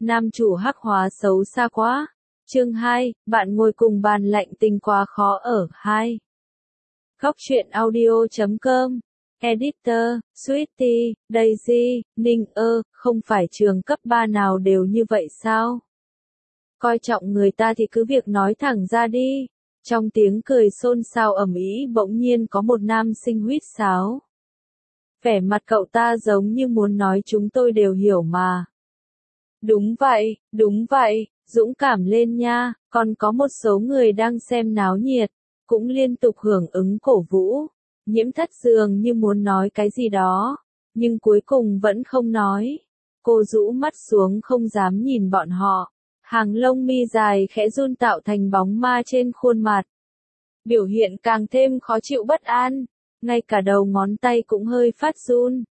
Nam chủ hắc hóa xấu xa quá. Chương 2, bạn ngồi cùng bàn lạnh tình quá khó ở. 2. Góc truyện audio.com. Editor, Sweetie, Daisy, Ninh không phải trường cấp 3 nào đều như vậy sao? Coi trọng người ta thì cứ việc nói thẳng ra đi. Trong tiếng cười xôn xao ầm ĩ bỗng nhiên có một nam sinh huýt sáo. Vẻ mặt cậu ta giống như muốn nói chúng tôi đều hiểu mà. Đúng vậy, dũng cảm lên nha, còn có một số người đang xem náo nhiệt, cũng liên tục hưởng ứng cổ vũ. Nhiễm Thất dường như muốn nói cái gì đó, nhưng cuối cùng vẫn không nói. Cô rũ mắt xuống không dám nhìn bọn họ. Hàng lông mi dài khẽ run tạo thành bóng ma trên khuôn mặt. Biểu hiện càng thêm khó chịu bất an, ngay cả đầu ngón tay cũng hơi phát run.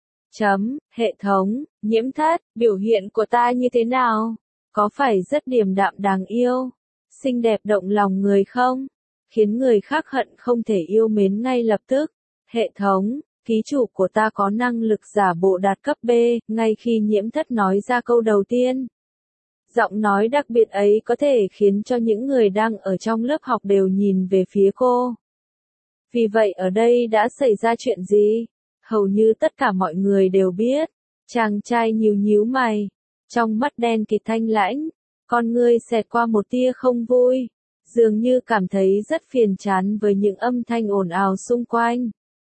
Hệ thống, Nhiễm Thất, biểu hiện của ta như thế nào? Có phải rất điềm đạm đáng yêu, xinh đẹp động lòng người không? Khiến người khác hận không thể yêu mến ngay lập tức. Hệ thống, ký chủ của ta có năng lực giả bộ đạt cấp B, ngay khi Nhiễm Thất nói ra câu đầu tiên. Giọng nói đặc biệt ấy có thể khiến cho những người đang ở trong lớp học đều nhìn về phía cô. Vì vậy ở đây đã xảy ra chuyện gì? Hầu như tất cả mọi người đều biết. Chàng trai nhíu mày, trong mắt đen kịt thanh lãnh, con ngươi xẹt qua một tia không vui, dường như cảm thấy rất phiền chán với những âm thanh ồn ào xung quanh.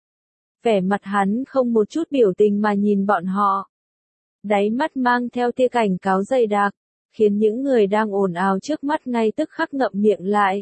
Vẻ mặt hắn không một chút biểu tình mà nhìn bọn họ. Đáy mắt mang theo tia cảnh cáo dày đặc, khiến những người đang ồn ào trước mắt ngay tức khắc ngậm miệng lại.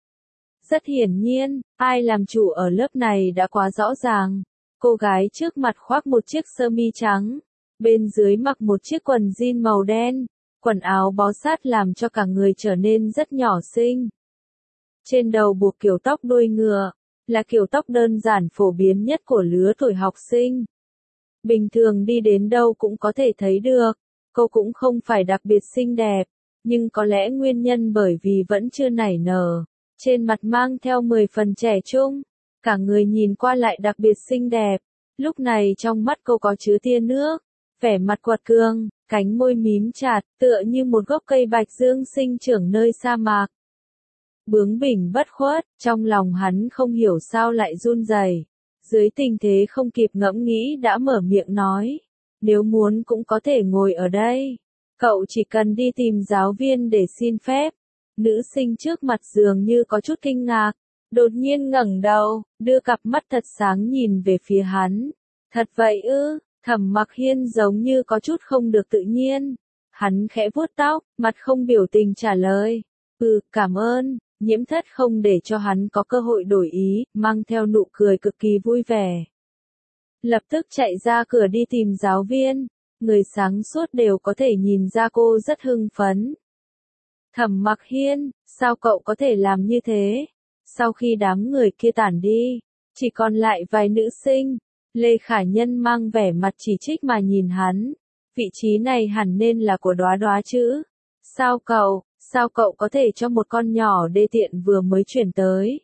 Rất hiển nhiên, ai làm chủ ở lớp này đã quá rõ ràng. Cô gái trước mặt khoác một chiếc sơ mi trắng, bên dưới mặc một chiếc quần jean màu đen, quần áo bó sát làm cho cả người trở nên rất nhỏ xinh. Trên đầu buộc kiểu tóc đuôi ngựa, là kiểu tóc đơn giản phổ biến nhất của lứa tuổi học sinh. Bình thường đi đến đâu cũng có thể thấy được, cô cũng không phải đặc biệt xinh đẹp, nhưng có lẽ nguyên nhân bởi vì vẫn chưa nảy nở, trên mặt mang theo 10 phần trẻ trung, cả người nhìn qua lại đặc biệt xinh đẹp. Lúc này trong mắt cô có chứa tia nước, vẻ mặt quật cường, cánh môi mím chặt, tựa như một gốc cây bạch dương sinh trưởng nơi sa mạc. Bướng bỉnh bất khuất, trong lòng hắn không hiểu sao lại run rẩy. Dưới tình thế không kịp ngẫm nghĩ đã mở miệng nói, nếu muốn cũng có thể ngồi ở đây. Cậu chỉ cần đi tìm giáo viên để xin phép. Nữ sinh trước mặt dường như có chút kinh ngạc, đột nhiên ngẩng đầu, đưa cặp mắt thật sáng nhìn về phía hắn. Thật vậy ư? Thẩm Mặc Hiên giống như có chút không được tự nhiên. Hắn khẽ vuốt tóc, mặt không biểu tình trả lời. Cảm ơn. Nhiễm Thất không để cho hắn có cơ hội đổi ý, mang theo nụ cười cực kỳ vui vẻ. Lập tức chạy ra cửa đi tìm giáo viên. Người sáng suốt đều có thể nhìn ra cô rất hưng phấn. Thẩm Mặc Hiên, sao cậu có thể làm như thế? Sau khi đám người kia tản đi, chỉ còn lại vài nữ sinh. Lê Khả Nhân mang vẻ mặt chỉ trích mà nhìn hắn. Vị trí này hẳn nên là của Đóa Đóa chứ. Sao cậu có thể cho một con nhỏ đê tiện vừa mới chuyển tới?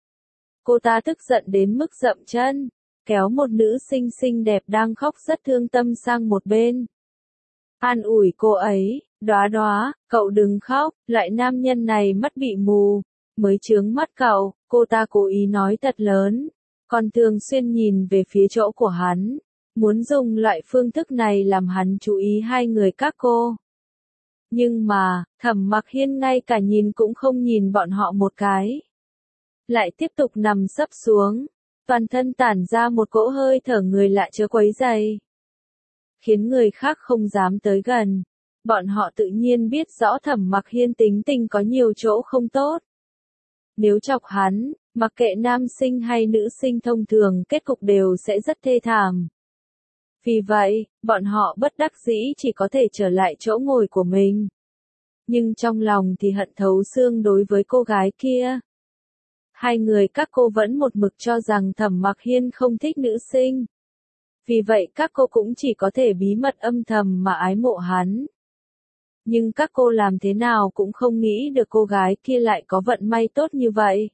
Cô ta tức giận đến mức dậm chân, kéo một nữ sinh xinh đẹp đang khóc rất thương tâm sang một bên. An ủi cô ấy, Đóa Đóa, cậu đừng khóc, loại nam nhân này mắt bị mù, mới chướng mắt cậu, cô ta cố ý nói thật lớn, còn thường xuyên nhìn về phía chỗ của hắn, muốn dùng loại phương thức này làm hắn chú ý hai người các cô. Nhưng mà, Thẩm Mặc Hiên ngay cả nhìn cũng không nhìn bọn họ một cái. Lại tiếp tục nằm sấp xuống, toàn thân tản ra một cỗ hơi thở người lạ chớ quấy rầy, khiến người khác không dám tới gần. Bọn họ tự nhiên biết rõ Thẩm Mặc Hiên tính tình có nhiều chỗ không tốt. Nếu chọc hắn, mặc kệ nam sinh hay nữ sinh thông thường kết cục đều sẽ rất thê thảm. Vì vậy, bọn họ bất đắc dĩ chỉ có thể trở lại chỗ ngồi của mình. Nhưng trong lòng thì hận thấu xương đối với cô gái kia. Hai người các cô vẫn một mực cho rằng Thẩm Mặc Hiên không thích nữ sinh. Vì vậy các cô cũng chỉ có thể bí mật âm thầm mà ái mộ hắn. Nhưng các cô làm thế nào cũng không nghĩ được cô gái kia lại có vận may tốt như vậy.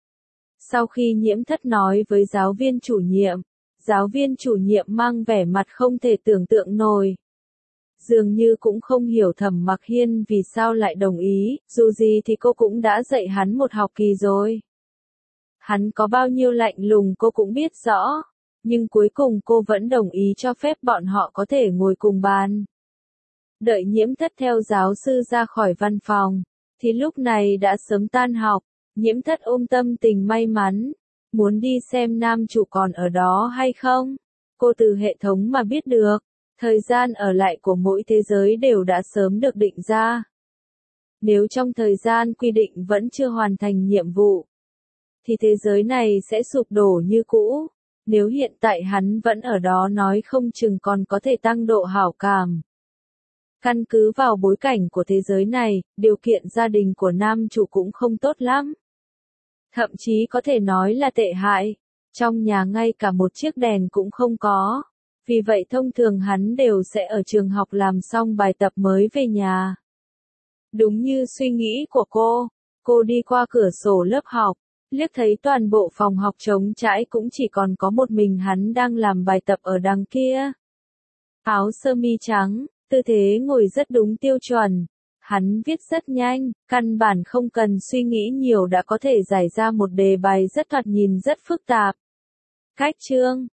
Sau khi Nhiễm Thất nói với giáo viên chủ nhiệm mang vẻ mặt không thể tưởng tượng nổi. Dường như cũng không hiểu Thẩm Mặc Hiên vì sao lại đồng ý, dù gì thì cô cũng đã dạy hắn một học kỳ rồi. Hắn có bao nhiêu lạnh lùng cô cũng biết rõ, nhưng cuối cùng cô vẫn đồng ý cho phép bọn họ có thể ngồi cùng bàn. Đợi Nhiễm Thất theo giáo sư ra khỏi văn phòng, thì lúc này đã sớm tan học. Nhiễm Thất ôm tâm tình may mắn, muốn đi xem nam chủ còn ở đó hay không. Cô từ hệ thống mà biết được, thời gian ở lại của mỗi thế giới đều đã sớm được định ra. Nếu trong thời gian quy định vẫn chưa hoàn thành nhiệm vụ, thì thế giới này sẽ sụp đổ như cũ. Nếu hiện tại hắn vẫn ở đó nói không chừng còn có thể tăng độ hảo cảm. Căn cứ vào bối cảnh của thế giới này, điều kiện gia đình của nam chủ cũng không tốt lắm. Thậm chí có thể nói là tệ hại. Trong nhà ngay cả một chiếc đèn cũng không có. Vì vậy thông thường hắn đều sẽ ở trường học làm xong bài tập mới về nhà. Đúng như suy nghĩ của cô đi qua cửa sổ lớp học, liếc thấy toàn bộ phòng học trống trải cũng chỉ còn có một mình hắn đang làm bài tập ở đằng kia. Áo sơ mi trắng, tư thế ngồi rất đúng tiêu chuẩn. Hắn viết rất nhanh, căn bản không cần suy nghĩ nhiều đã có thể giải ra một đề bài rất thoạt nhìn rất phức tạp. Cách chương